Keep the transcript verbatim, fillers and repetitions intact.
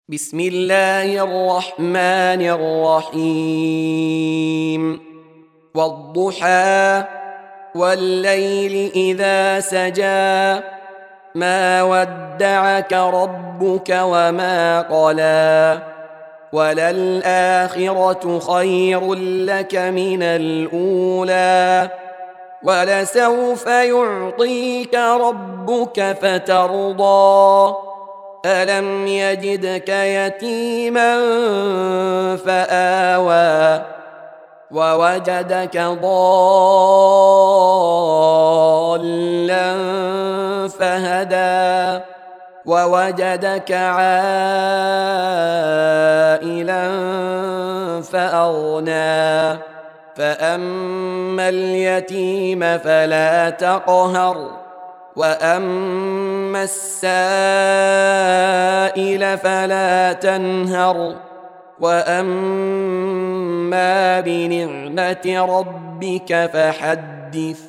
بسم الله الرحمن الرحيم والضحى والليل إذا سجى ما ودعك ربك وما قلى وللآخرة خير لك من الأولى ولسوف يعطيك ربك فترضى ألم يجدك يتيما فآوى ووجدك ضالا فهدى ووجدك عائلا فأغنى فأما اليتيم فلا تقهر وأما السائل فلا تنهر وأما بنعمة ربك فحدث